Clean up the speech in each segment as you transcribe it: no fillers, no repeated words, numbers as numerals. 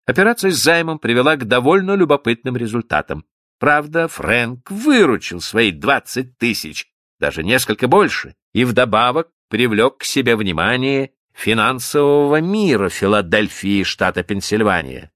Операция с займом привела к довольно любопытным результатам. Правда, Фрэнк выручил свои 20 тысяч, даже несколько больше, и вдобавок привлек к себе внимание финансового мира Филадельфии, штата Пенсильвания.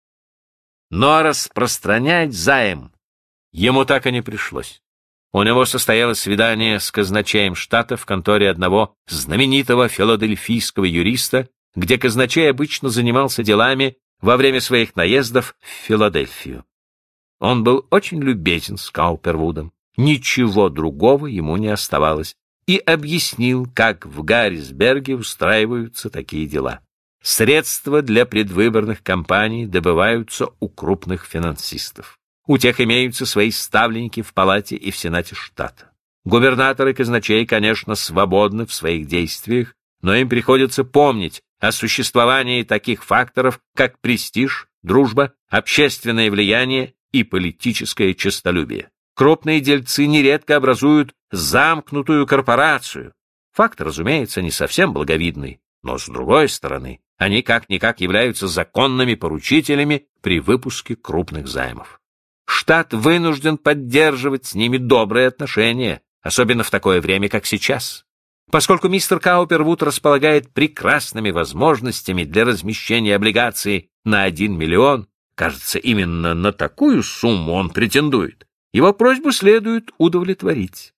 Но распространять займ ему так и не пришлось. У него состоялось свидание с казначеем штата в конторе одного знаменитого филадельфийского юриста, где казначей обычно занимался делами во время своих наездов в Филадельфию. Он был очень любезен с Каупервудом, ничего другого ему не оставалось, и объяснил, как в Гаррисберге устраиваются такие дела. Средства для предвыборных кампаний добываются у крупных финансистов. У тех имеются свои ставленники в палате и в сенате штата. Губернатор и казначей, конечно, свободны в своих действиях, но им приходится помнить о существовании таких факторов, как престиж, дружба, общественное влияние и политическое честолюбие. Крупные дельцы нередко образуют замкнутую корпорацию. Факт, разумеется, не совсем благовидный, но, с другой стороны, они как-никак являются законными поручителями при выпуске крупных займов. Штат вынужден поддерживать с ними добрые отношения, особенно в такое время, как сейчас. Поскольку мистер Каупервуд располагает прекрасными возможностями для размещения облигаций на 1 миллион, кажется, именно на такую сумму он претендует, его просьбу следует удовлетворить.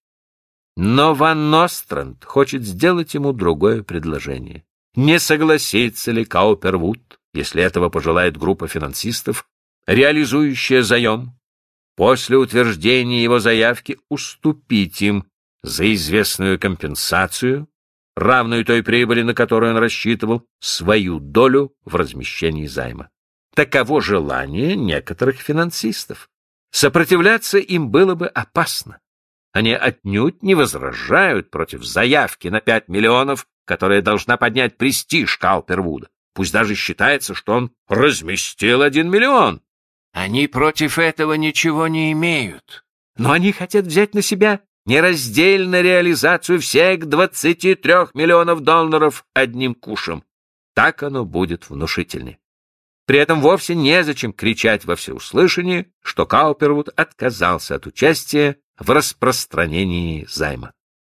Но Ван Ностранд хочет сделать ему другое предложение. Не согласится ли Каупервуд, если этого пожелает группа финансистов, реализующая заем, после утверждения его заявки уступить им за известную компенсацию, равную той прибыли, на которую он рассчитывал, свою долю в размещении займа. Таково желание некоторых финансистов. Сопротивляться им было бы опасно. Они отнюдь не возражают против заявки на 5 миллионов, которая должна поднять престиж Каупервуда. Пусть даже считается, что он разместил 1 миллион. Они против этого ничего не имеют. Но они хотят взять на себя нераздельно реализацию всех 23 миллионов долларов одним кушем. Так оно будет внушительнее. При этом вовсе незачем кричать во всеуслышание, что Каупервуд отказался от участия в распространении займа.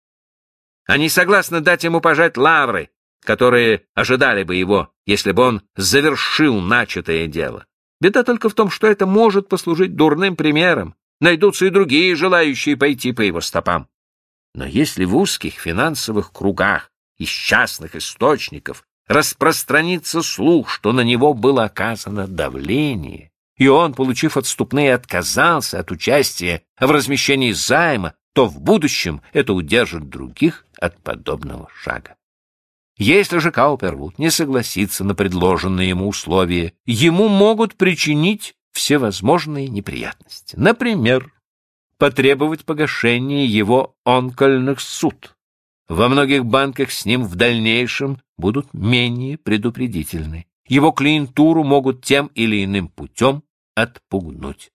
Они согласны дать ему пожать лавры, которые ожидали бы его, если бы он завершил начатое дело. Беда только в том, что это может послужить дурным примером. Найдутся и другие, желающие пойти по его стопам. Но если в узких финансовых кругах из частных источников распространится слух, что на него было оказано давление, и он, получив отступные, отказался от участия в размещении займа, то в будущем это удержит других от подобного шага. Если же Каупервуд не согласится на предложенные ему условия, ему могут причинить всевозможные неприятности. Например, потребовать погашения его онкольных суд. Во многих банках с ним в дальнейшем будут менее предупредительны. Его клиентуру могут тем или иным путем отпугнуть.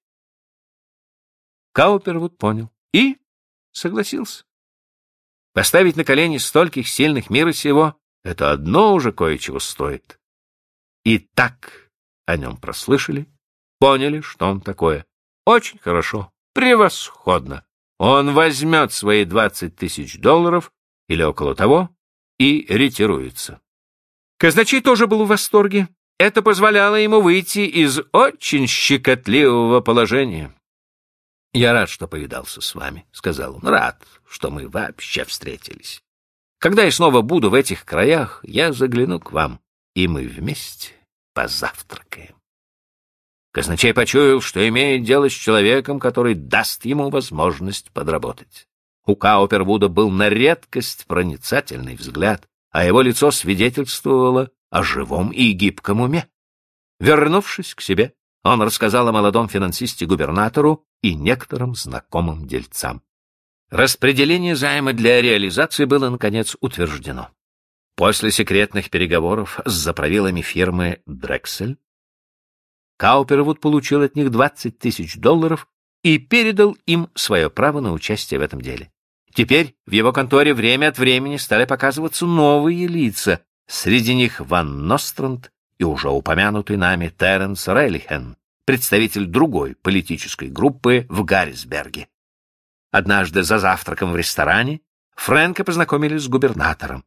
Каупервуд понял и согласился. Поставить на колени стольких сильных мира сего — это одно уже кое-чего стоит. И так о нем прослышали, поняли, что он такое. Очень хорошо, превосходно. Он возьмет свои 20 тысяч долларов или около того и ретируется. Казначей тоже был в восторге. Это позволяло ему выйти из очень щекотливого положения. «Я рад, что повидался с вами», — сказал он. «Рад, что мы вообще встретились. Когда я снова буду в этих краях, я загляну к вам, и мы вместе позавтракаем». Казначей почуял, что имеет дело с человеком, который даст ему возможность подработать. У Каупервуда был на редкость проницательный взгляд, а его лицо свидетельствовало о живом и гибком уме. Вернувшись к себе, он рассказал о молодом финансисте губернатору и некоторым знакомым дельцам. Распределение займа для реализации было, наконец, утверждено. После секретных переговоров с заправилами фирмы «Дрексель» Каупервуд получил от них 20 тысяч долларов и передал им свое право на участие в этом деле. Теперь в его конторе время от времени стали показываться новые лица, среди них Ван Ностранд и уже упомянутый нами Теренс Реллихен, представитель другой политической группы в Гаррисберге. Однажды за завтраком в ресторане Фрэнка познакомили с губернатором.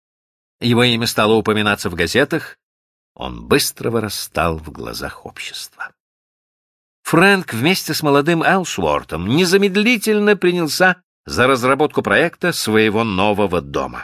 Его имя стало упоминаться в газетах, он быстро вырастал в глазах общества. Фрэнк вместе с молодым Элсуортом незамедлительно принялся за разработку проекта своего нового дома.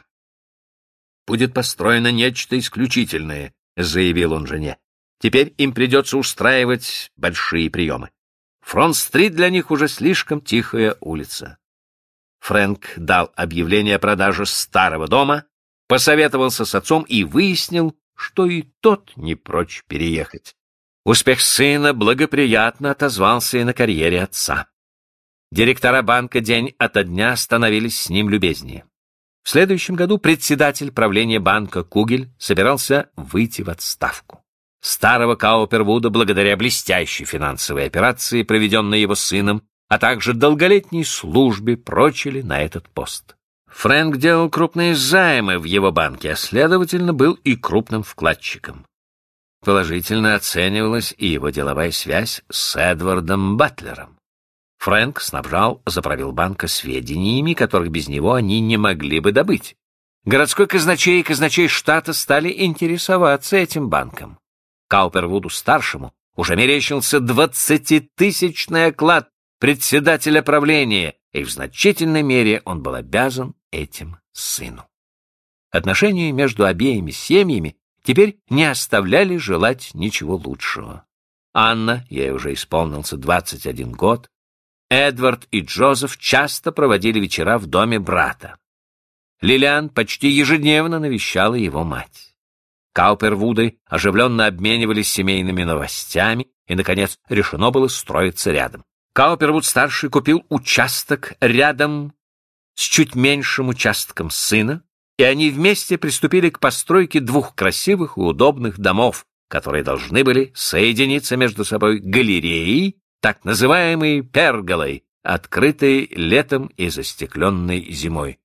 «Будет построено нечто исключительное», — заявил он жене. «Теперь им придется устраивать большие приемы. Фронт-стрит для них уже слишком тихая улица». Фрэнк дал объявление о продаже старого дома, посоветовался с отцом и выяснил, что и тот не прочь переехать. Успех сына благоприятно отозвался и на карьере отца. Директора банка день ото дня становились с ним любезнее. В следующем году председатель правления банка Кугель собирался выйти в отставку. Старого Каупервуда, благодаря блестящей финансовой операции, проведенной его сыном, а также долголетней службе, прочили на этот пост. Фрэнк делал крупные займы в его банке, а следовательно, был и крупным вкладчиком. Положительно оценивалась и его деловая связь с Эдвардом Батлером. Фрэнк снабжал заправил банка сведениями, которых без него они не могли бы добыть. Городской казначей и казначей штата стали интересоваться этим банком. Каупервуду-старшему уже мерещился 20-тысячный оклад председателя правления, и в значительной мере он был обязан этим сыну. Отношения между обеими семьями теперь не оставляли желать ничего лучшего. Анна, ей уже исполнился 21 год, Эдвард и Джозеф часто проводили вечера в доме брата. Лилиан почти ежедневно навещала его мать. Каупервуды оживленно обменивались семейными новостями, и, наконец, решено было строиться рядом. Каупервуд-старший купил участок рядом с чуть меньшим участком сына, и они вместе приступили к постройке двух красивых и удобных домов, которые должны были соединиться между собой галереей, так называемой перголой, открытой летом и застекленной зимой.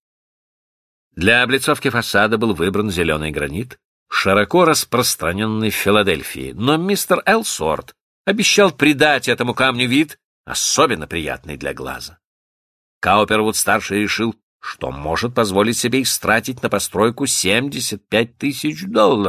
Для облицовки фасада был выбран зеленый гранит, широко распространенный в Филадельфии, но мистер Элсуорт обещал придать этому камню вид, особенно приятный для глаза. Каупервуд-старший решил, что может позволить себе истратить на постройку $75 тысяч.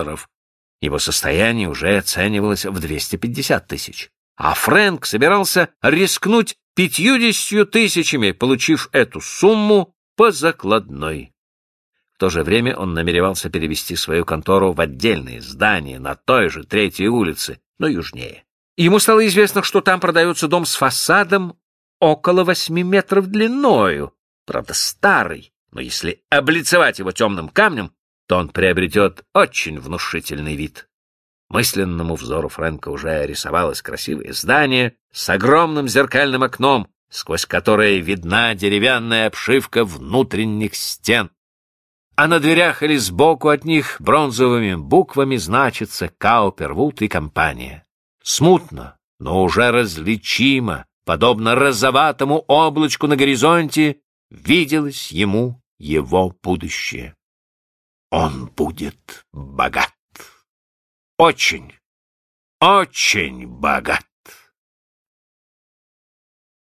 Его состояние уже оценивалось в $250 тысяч. А Фрэнк собирался рискнуть 50 тысячами, получив эту сумму по закладной. В то же время он намеревался перевести свою контору в отдельное здание на той же 3-й улице, но южнее. Ему стало известно, что там продается дом с фасадом около 8 метров длиною, правда старый, но если облицевать его темным камнем, то он приобретет очень внушительный вид. Мысленному взору Фрэнка уже рисовалось красивое здание с огромным зеркальным окном, сквозь которое видна деревянная обшивка внутренних стен. А на дверях или сбоку от них бронзовыми буквами значится «Каупервуд и компания». Смутно, но уже различимо, подобно розоватому облачку на горизонте, виделось ему его будущее. Он будет богат. Очень, очень богат.